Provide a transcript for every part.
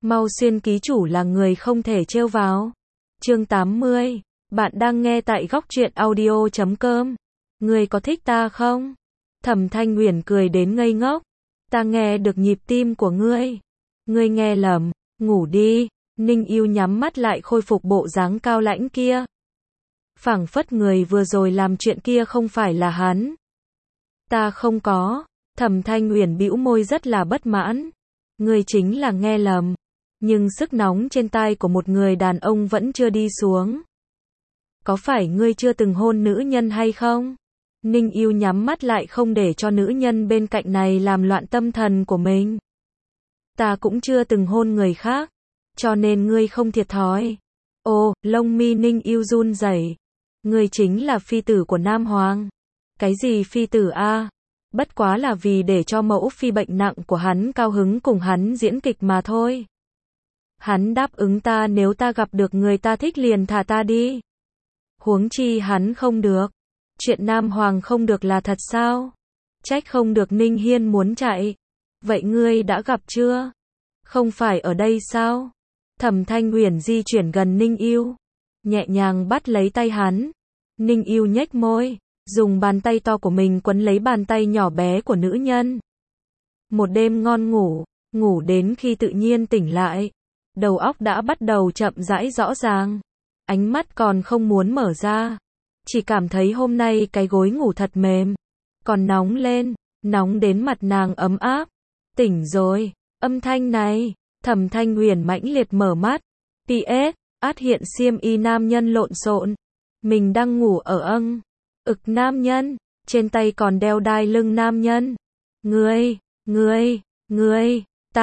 Mau xuyên ký chủ là người không thể trêu vào. Chương 80. Bạn đang nghe tại góc truyện audio.com. Ngươi có thích ta không? Thẩm Thanh Uyển cười đến ngây ngốc. Ta nghe được nhịp tim của ngươi. Ngươi nghe lầm, ngủ đi. Ninh Yêu nhắm mắt lại khôi phục bộ dáng cao lãnh kia. Phảng phất người vừa rồi làm chuyện kia không phải là hắn. Ta không có. Thẩm Thanh Uyển bĩu môi rất là bất mãn. Ngươi chính là nghe lầm. Nhưng sức nóng trên tai của một người đàn ông vẫn chưa đi xuống. Có phải ngươi chưa từng hôn nữ nhân hay không? Ninh Yêu nhắm mắt lại không để cho nữ nhân bên cạnh này làm loạn tâm thần của mình. Ta cũng chưa từng hôn người khác, cho nên ngươi không thiệt thòi. Ồ, lông mi Ninh Yêu run rẩy. Ngươi chính là phi tử của Nam Hoàng. Cái gì phi tử a? Bất quá là vì để cho mẫu phi bệnh nặng của hắn cao hứng cùng hắn diễn kịch mà thôi. Hắn đáp ứng ta nếu ta gặp được người ta thích liền thả ta đi. Huống chi hắn không được. Chuyện Nam Hoàng không được là thật sao? Trách không được Ninh Hiên muốn chạy. Vậy ngươi đã gặp chưa? Không phải ở đây sao? Thẩm Thanh Uyển di chuyển gần Ninh Yêu, nhẹ nhàng bắt lấy tay hắn. Ninh Yêu nhếch môi, dùng bàn tay to của mình quấn lấy bàn tay nhỏ bé của nữ nhân. Một đêm ngon ngủ, ngủ đến khi tự nhiên tỉnh lại. Đầu óc đã bắt đầu chậm rãi rõ ràng. Ánh mắt còn không muốn mở ra. Chỉ cảm thấy hôm nay cái gối ngủ thật mềm. Còn nóng lên, nóng đến mặt nàng ấm áp. Tỉnh rồi, âm thanh này. Thẩm Thanh Uyển mãnh liệt mở mắt. PS, át hiện xiêm y nam nhân lộn xộn. Mình đang ngủ ở ực nam nhân. Trên tay còn đeo đai lưng nam nhân. Ngươi,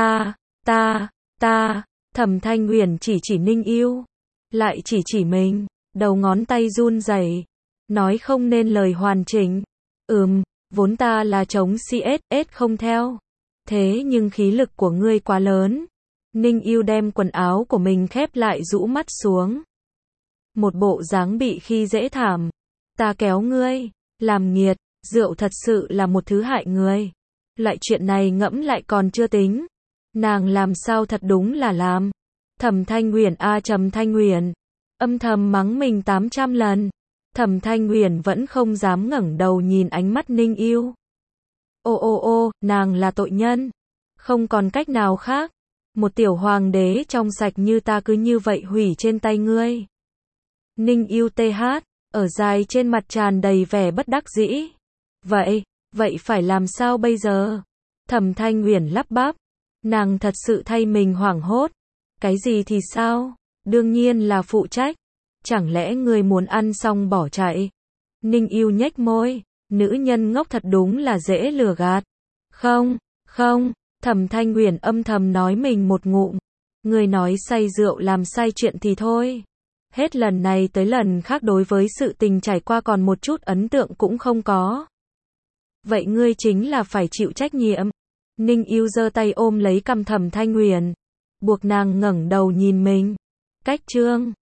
ta. Thẩm Thanh Uyển chỉ Ninh Yêu, lại chỉ mình, đầu ngón tay run rẩy, nói không nên lời hoàn chỉnh. Vốn ta là chống CSS không theo. Thế nhưng khí lực của ngươi quá lớn. Ninh Yêu đem quần áo của mình khép lại rũ mắt xuống. Một bộ dáng bị khi dễ thảm. Ta kéo ngươi, làm nghiệt, rượu thật sự là một thứ hại người. Loại chuyện này ngẫm lại còn chưa tính. Nàng làm sao thật đúng là làm. Thẩm Thanh Uyển Trầm Thanh Uyển âm thầm mắng mình 800 lần. Thẩm Thanh Uyển vẫn không dám ngẩng đầu nhìn ánh mắt Ninh Yêu. Ô, nàng là tội nhân. Không còn cách nào khác. Một tiểu hoàng đế trong sạch như ta cứ như vậy hủy trên tay ngươi. Ninh Yêu ở dài trên mặt tràn đầy vẻ bất đắc dĩ. Vậy phải làm sao bây giờ? Thẩm Thanh Uyển lắp bắp. Nàng thật sự thay mình hoảng hốt. Cái gì thì sao? Đương nhiên là phụ trách. Chẳng lẽ ngươi muốn ăn xong bỏ chạy? Ninh Yêu nhếch môi. Nữ nhân ngốc thật đúng là dễ lừa gạt. Không. Thẩm Thanh Uyển âm thầm nói mình một ngụm. Ngươi nói say rượu làm sai chuyện thì thôi. Hết lần này tới lần khác đối với sự tình trải qua còn một chút ấn tượng cũng không có. Vậy ngươi chính là phải chịu trách nhiệm. Ninh Yêu giơ tay ôm lấy cằm Thẩm Thanh Uyển, buộc nàng ngẩng đầu nhìn mình. Cách chương